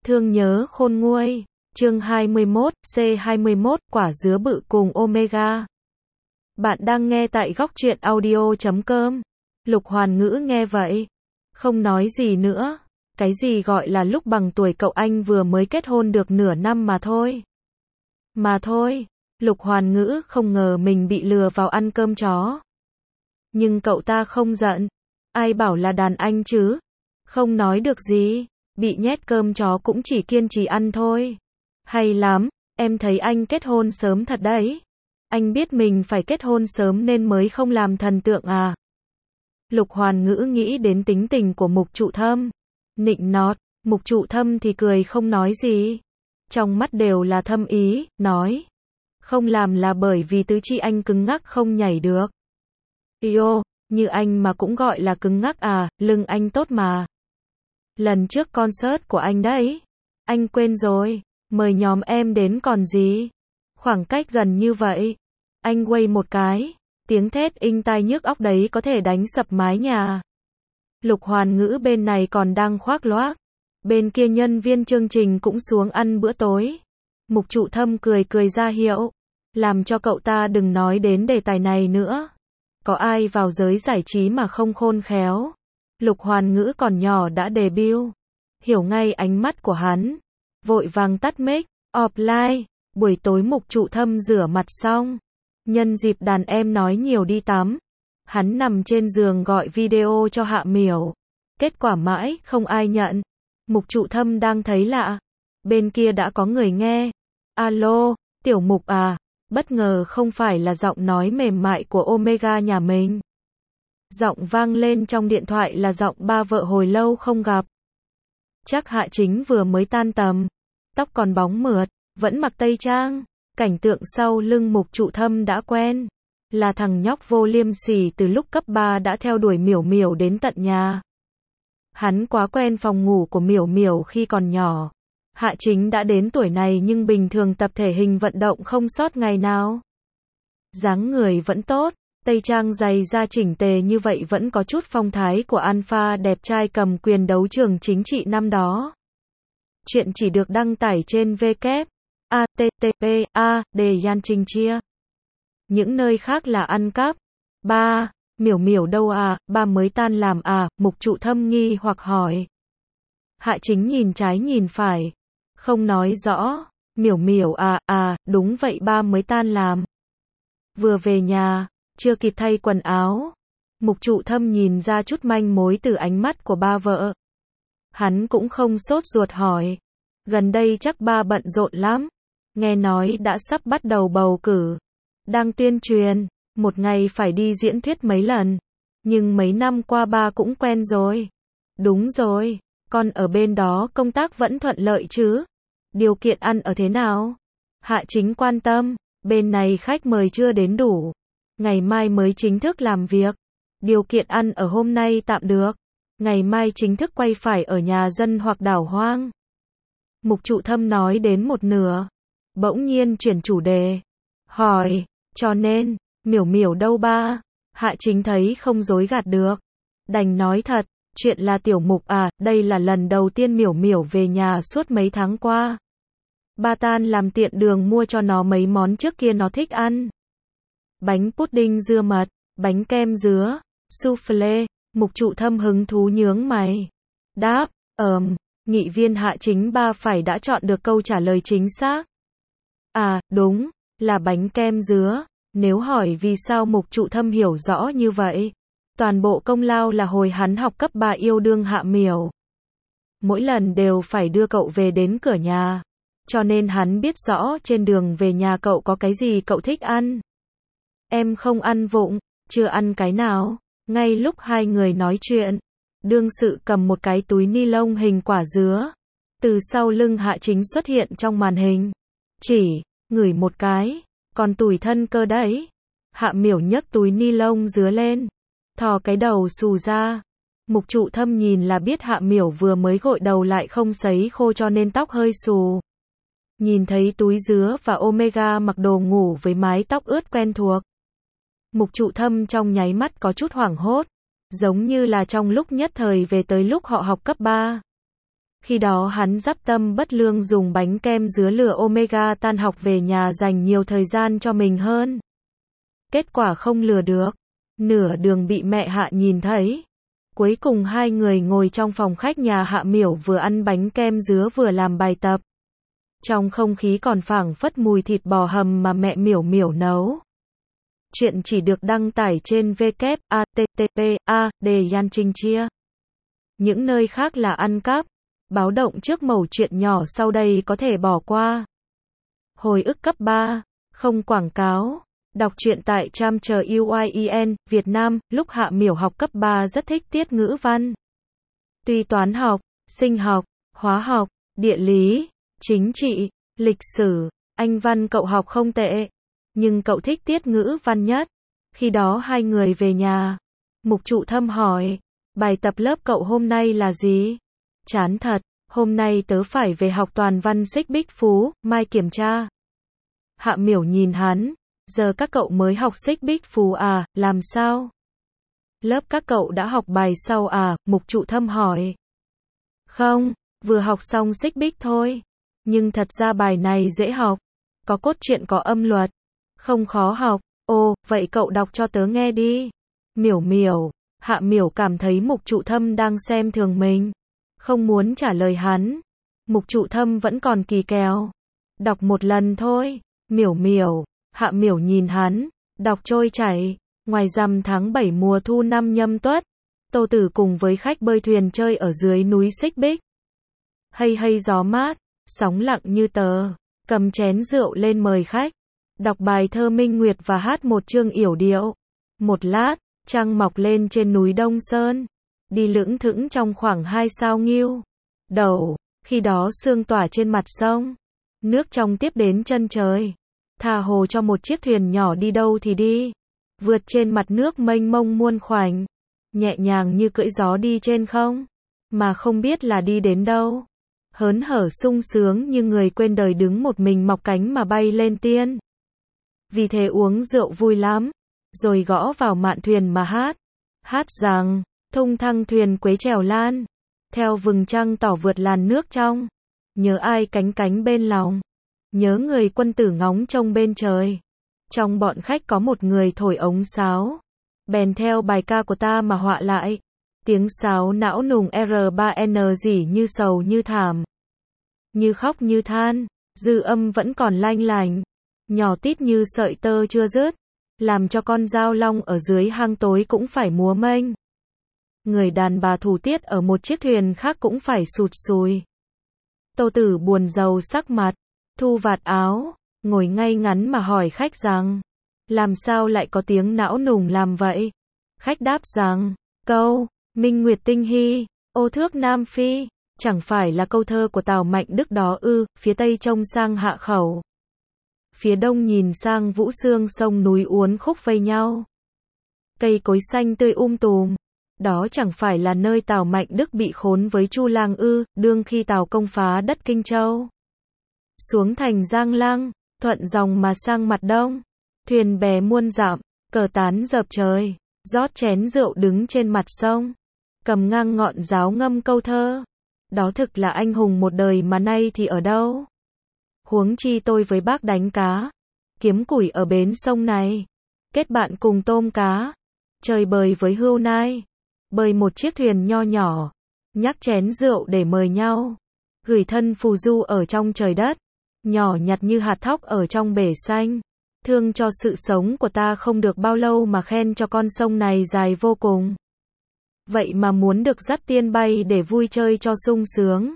Thương nhớ khôn nguôi. Chương 21, C21, quả dứa bự cùng Omega. Bạn đang nghe tại góc truyện audio.com. Lục Hoàn Ngữ nghe vậy, không nói gì nữa. Cái gì gọi là lúc bằng tuổi cậu, anh vừa mới kết hôn được nửa năm mà thôi. Lục Hoàn Ngữ không ngờ mình bị lừa vào ăn cơm chó. Nhưng cậu ta không giận. Ai bảo là đàn anh chứ? Không nói được gì. Bị nhét cơm chó cũng chỉ kiên trì ăn thôi. Hay lắm, em thấy anh kết hôn sớm thật đấy. Anh biết mình phải kết hôn sớm nên mới không làm thần tượng à? Lục Hoàn Ngữ nghĩ đến tính tình của Mục Trụ Thâm. Nịnh nọt, Mục Trụ Thâm thì cười không nói gì. Trong mắt đều là thâm ý, nói. Không làm là bởi vì tứ chi anh cứng ngắc không nhảy được. Yêu, như anh mà cũng gọi là cứng ngắc à, lưng anh tốt mà. Lần trước concert của anh đấy. Anh quên rồi, mời nhóm em đến còn gì. Khoảng cách gần như vậy. Anh quay một cái, tiếng thét inh tai nhức óc đấy có thể đánh sập mái nhà. Lục Hoàn Ngữ bên này còn đang khoác loác. Bên kia nhân viên chương trình cũng xuống ăn bữa tối. Mục Trụ Thâm cười cười ra hiệu. Làm cho cậu ta đừng nói đến đề tài này nữa. Có ai vào giới giải trí mà không khôn khéo. Lục Hoàn Ngữ còn nhỏ đã debut. Hiểu ngay ánh mắt của hắn. Vội vàng tắt mic, offline. Buổi tối Mục Trụ Thâm rửa mặt xong. Nhân dịp đàn em nói nhiều đi tắm. Hắn nằm trên giường gọi video cho Hạ Miểu. Kết quả mãi không ai nhận. Mục Trụ Thâm đang thấy lạ. Bên kia đã có người nghe. Alo, Tiểu Mục à? Bất ngờ không phải là giọng nói mềm mại của Omega nhà mình. Giọng vang lên trong điện thoại là giọng ba vợ hồi lâu không gặp. Chắc Hạ Chính vừa mới tan tầm. Tóc còn bóng mượt, vẫn mặc tây trang. Cảnh tượng sau lưng Mục Trụ Thâm đã quen. Là thằng nhóc vô liêm sỉ từ lúc cấp 3 đã theo đuổi Miểu Miểu đến tận nhà. Hắn quá quen phòng ngủ của Miểu Miểu khi còn nhỏ. Hạ Chính đã đến tuổi này nhưng bình thường tập thể hình vận động không sót ngày nào. Dáng người vẫn tốt, tây trang giày da chỉnh tề như vậy vẫn có chút phong thái của alpha đẹp trai cầm quyền đấu trường chính trị năm đó. Chuyện chỉ được đăng tải trên http://a để Yan Trình chia. Những nơi khác là ăn cắp. Ba, Miểu Miểu đâu à, ba mới tan làm à? Mục Trụ Thâm nghi hoặc hỏi. Hạ Chính nhìn trái nhìn phải. Không nói rõ. Miểu Miểu à, đúng vậy ba mới tan làm. Vừa về nhà, chưa kịp thay quần áo. Mục Trụ Thâm nhìn ra chút manh mối từ ánh mắt của ba vợ. Hắn cũng không sốt ruột hỏi. Gần đây chắc ba bận rộn lắm. Nghe nói đã sắp bắt đầu bầu cử. Đang tuyên truyền, một ngày phải đi diễn thuyết mấy lần. Nhưng mấy năm qua ba cũng quen rồi. Đúng rồi, con ở bên đó công tác vẫn thuận lợi chứ? Điều kiện ăn ở thế nào? Hạ Chính quan tâm, bên này khách mời chưa đến đủ. Ngày mai mới chính thức làm việc. Điều kiện ăn ở hôm nay tạm được. Ngày mai chính thức quay phải ở nhà dân hoặc đảo hoang. Mục Trụ Thâm nói đến một nửa. Bỗng nhiên chuyển chủ đề. Hỏi, cho nên, Miểu Miểu đâu ba? Hạ Chính thấy không dối gạt được. Đành nói thật, chuyện là Tiểu Mục à, đây là lần đầu tiên Miểu Miểu về nhà suốt mấy tháng qua. Ba tan làm tiện đường mua cho nó mấy món trước kia nó thích ăn. Bánh pudding dưa mật, bánh kem dứa, soufflé. Mục Trụ Thâm hứng thú nhướng mày. Đáp, nghị viên Hạ Chính ba phải đã chọn được câu trả lời chính xác. À, đúng, là bánh kem dứa. Nếu hỏi vì sao Mục Trụ Thâm hiểu rõ như vậy, toàn bộ công lao là hồi hắn học cấp 3 yêu đương Hạ Miểu. Mỗi lần đều phải đưa cậu về đến cửa nhà. Cho nên hắn biết rõ trên đường về nhà cậu có cái gì cậu thích ăn. Em không ăn vụng, chưa ăn cái nào. Ngay lúc hai người nói chuyện, đương sự cầm một cái túi ni lông hình quả dứa. Từ sau lưng Hạ Chính xuất hiện trong màn hình. Chỉ, ngửi một cái, còn tủi thân cơ đấy. Hạ Miểu nhấc túi ni lông dứa lên. Thò cái đầu xù ra. Mục Trụ Thâm nhìn là biết Hạ Miểu vừa mới gội đầu lại không sấy khô cho nên tóc hơi xù. Nhìn thấy túi dứa và Omega mặc đồ ngủ với mái tóc ướt quen thuộc. Mục Trụ Thâm trong nháy mắt có chút hoảng hốt. Giống như là trong lúc nhất thời về tới lúc họ học cấp 3. Khi đó hắn dắp tâm bất lương dùng bánh kem dứa lừa Omega tan học về nhà dành nhiều thời gian cho mình hơn. Kết quả không lừa được. Nửa đường bị mẹ Hạ nhìn thấy. Cuối cùng hai người ngồi trong phòng khách nhà Hạ Miểu vừa ăn bánh kem dứa vừa làm bài tập. Trong không khí còn phảng phất mùi thịt bò hầm mà mẹ Miểu Miểu nấu. Chuyện chỉ được đăng tải trên www.http://. Yan Trinh Chia. Những nơi khác là ăn cắp. Báo động trước mẩu chuyện nhỏ sau đây có thể bỏ qua. Hồi ức cấp 3. Không quảng cáo. Đọc truyện tại Tram.uyen, Việt Nam, lúc Hạ Miểu học cấp 3 rất thích tiết ngữ văn. Tuy toán học, sinh học, hóa học, địa lý, chính trị, lịch sử, Anh văn cậu học không tệ. Nhưng cậu thích tiết ngữ văn nhất. Khi đó hai người về nhà. Mục Trụ Thâm hỏi, bài tập lớp cậu hôm nay là gì? Chán thật, hôm nay tớ phải về học toàn văn xích bích phú, mai kiểm tra. Hạ Miểu nhìn hắn, giờ các cậu mới học xích bích phú à, làm sao? Lớp các cậu đã học bài sau à, Mục Trụ Thâm hỏi. Không, vừa học xong xích bích thôi. Nhưng thật ra bài này dễ học. Có cốt truyện có âm luật. Không khó học. Ồ, vậy cậu đọc cho tớ nghe đi. Miểu Miểu. Hạ Miểu cảm thấy Mục Trụ Thâm đang xem thường mình. Không muốn trả lời hắn. Mục Trụ Thâm vẫn còn kỳ kèo. Đọc một lần thôi. Miểu Miểu. Hạ Miểu nhìn hắn. Đọc trôi chảy. Ngoài rằm tháng 7 mùa thu năm Nhâm Tuất. Tô Tử cùng với khách bơi thuyền chơi ở dưới núi Xích Bích. Hay hay gió mát. Sóng lặng như tờ. Cầm chén rượu lên mời khách. Đọc bài thơ Minh Nguyệt và hát một chương yểu điệu. Một lát, trăng mọc lên trên núi Đông Sơn. Đi lững thững trong khoảng 2 sao nghiêu. Đầu, khi đó sương tỏa trên mặt sông. Nước trong tiếp đến chân trời. Thả hồ cho một chiếc thuyền nhỏ đi đâu thì đi. Vượt trên mặt nước mênh mông muôn khoảnh. Nhẹ nhàng như cưỡi gió đi trên không. Mà không biết là đi đến đâu. Hớn hở sung sướng như người quên đời đứng một mình mọc cánh mà bay lên tiên. Vì thế uống rượu vui lắm. Rồi gõ vào mạn thuyền mà hát. Hát rằng, thung thăng thuyền quế trèo lan. Theo vầng trăng tỏ vượt làn nước trong. Nhớ ai cánh cánh bên lòng. Nhớ người quân tử ngóng trông bên trời. Trong bọn khách có một người thổi ống sáo. Bèn theo bài ca của ta mà họa lại. Tiếng sáo não nùng R3N rỉ như sầu như thảm. Như khóc như than. Dư âm vẫn còn lanh lành. Nhỏ tít như sợi tơ chưa dứt. Làm cho con dao long ở dưới hang tối cũng phải múa mênh. Người đàn bà thủ tiết ở một chiếc thuyền khác cũng phải sụt sùi. Tô Tử buồn rầu sắc mặt. Thu vạt áo. Ngồi ngay ngắn mà hỏi khách rằng. Làm sao lại có tiếng não nùng làm vậy? Khách đáp rằng. Câu Minh Nguyệt tinh hy. Ô thước Nam Phi. Chẳng phải là câu thơ của Tào Mạnh Đức đó ư? Phía tây trông sang Hạ Khẩu. Phía đông nhìn sang Vũ Xương sông núi uốn khúc vây nhau. Cây cối xanh tươi tùm. Đó chẳng phải là nơi Tào Mạnh Đức bị khốn với Chu Lang ư? Đương khi Tào công phá đất Kinh Châu. Xuống thành Giang Lăng. Thuận dòng mà sang mặt đông. Thuyền bè muôn dặm. Cờ tán dợp trời. Rót chén rượu đứng trên mặt sông. Cầm ngang ngọn giáo ngâm câu thơ. Đó thực là anh hùng một đời mà nay thì ở đâu? Huống chi tôi với bác đánh cá. Kiếm củi ở bến sông này. Kết bạn cùng tôm cá. Chơi bời với hươu nai. Bơi một chiếc thuyền nho nhỏ. Nhắc chén rượu để mời nhau. Gửi thân phù du ở trong trời đất. Nhỏ nhặt như hạt thóc ở trong bể xanh. Thương cho sự sống của ta không được bao lâu mà khen cho con sông này dài vô cùng. Vậy mà muốn được dắt tiên bay để vui chơi cho sung sướng.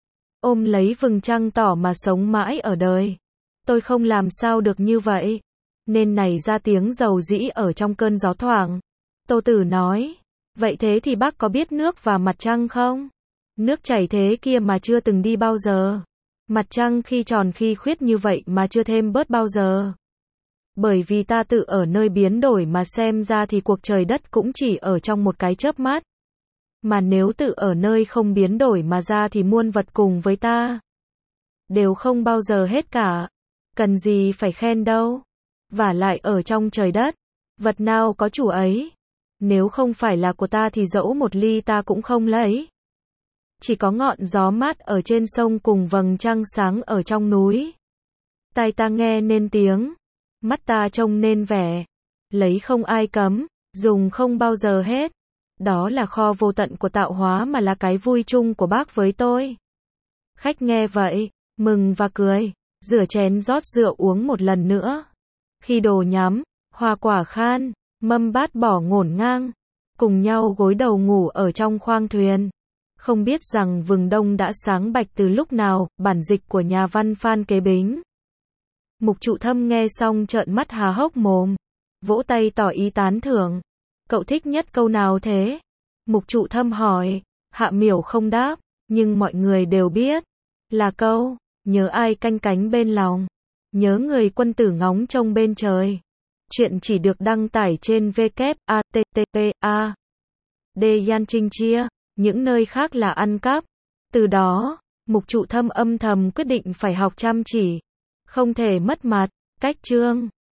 Ôm lấy vầng trăng tỏ mà sống mãi ở đời. Tôi không làm sao được như vậy. Nên nảy ra tiếng dầu dĩ ở trong cơn gió thoảng. Tô Tử nói. Vậy thế thì bác có biết nước và mặt trăng không? Nước chảy thế kia mà chưa từng đi bao giờ. Mặt trăng khi tròn khi khuyết như vậy mà chưa thêm bớt bao giờ. Bởi vì ta tự ở nơi biến đổi mà xem ra thì cuộc trời đất cũng chỉ ở trong một cái chớp mắt. Mà nếu tự ở nơi không biến đổi mà ra thì muôn vật cùng với ta. Đều không bao giờ hết cả. Cần gì phải khen đâu. Vả lại ở trong trời đất. Vật nào có chủ ấy. Nếu không phải là của ta thì dẫu một ly ta cũng không lấy. chỉ có ngọn gió mát ở trên sông cùng vầng trăng sáng ở trong núi. Tai ta nghe nên tiếng, mắt ta trông nên vẻ, lấy không ai cấm, dùng không bao giờ hết. Đó là kho vô tận của tạo hóa mà là cái vui chung của bác với tôi. Khách nghe vậy, mừng và cười, rửa chén rót rượu uống một lần nữa. Khi đồ nhắm, hoa quả khan, mâm bát bỏ ngổn ngang, cùng nhau gối đầu ngủ ở trong khoang thuyền. Không biết rằng vừng đông đã sáng bạch từ lúc nào, bản dịch của nhà văn Phan Kế Bính. Mục Trụ Thâm nghe xong trợn mắt há hốc mồm, vỗ tay tỏ ý tán thưởng. Cậu thích nhất câu nào thế? Mục Trụ Thâm hỏi, Hạ Miểu không đáp, nhưng mọi người đều biết. Là câu, nhớ ai canh cánh bên lòng, nhớ người quân tử ngóng trông bên trời. Chuyện chỉ được đăng tải trên www.http://. Yan Trinh Chia, những nơi khác là ăn cắp. Từ đó, Mục Trụ Thâm âm thầm quyết định phải học chăm chỉ, không thể mất mặt. Cách chương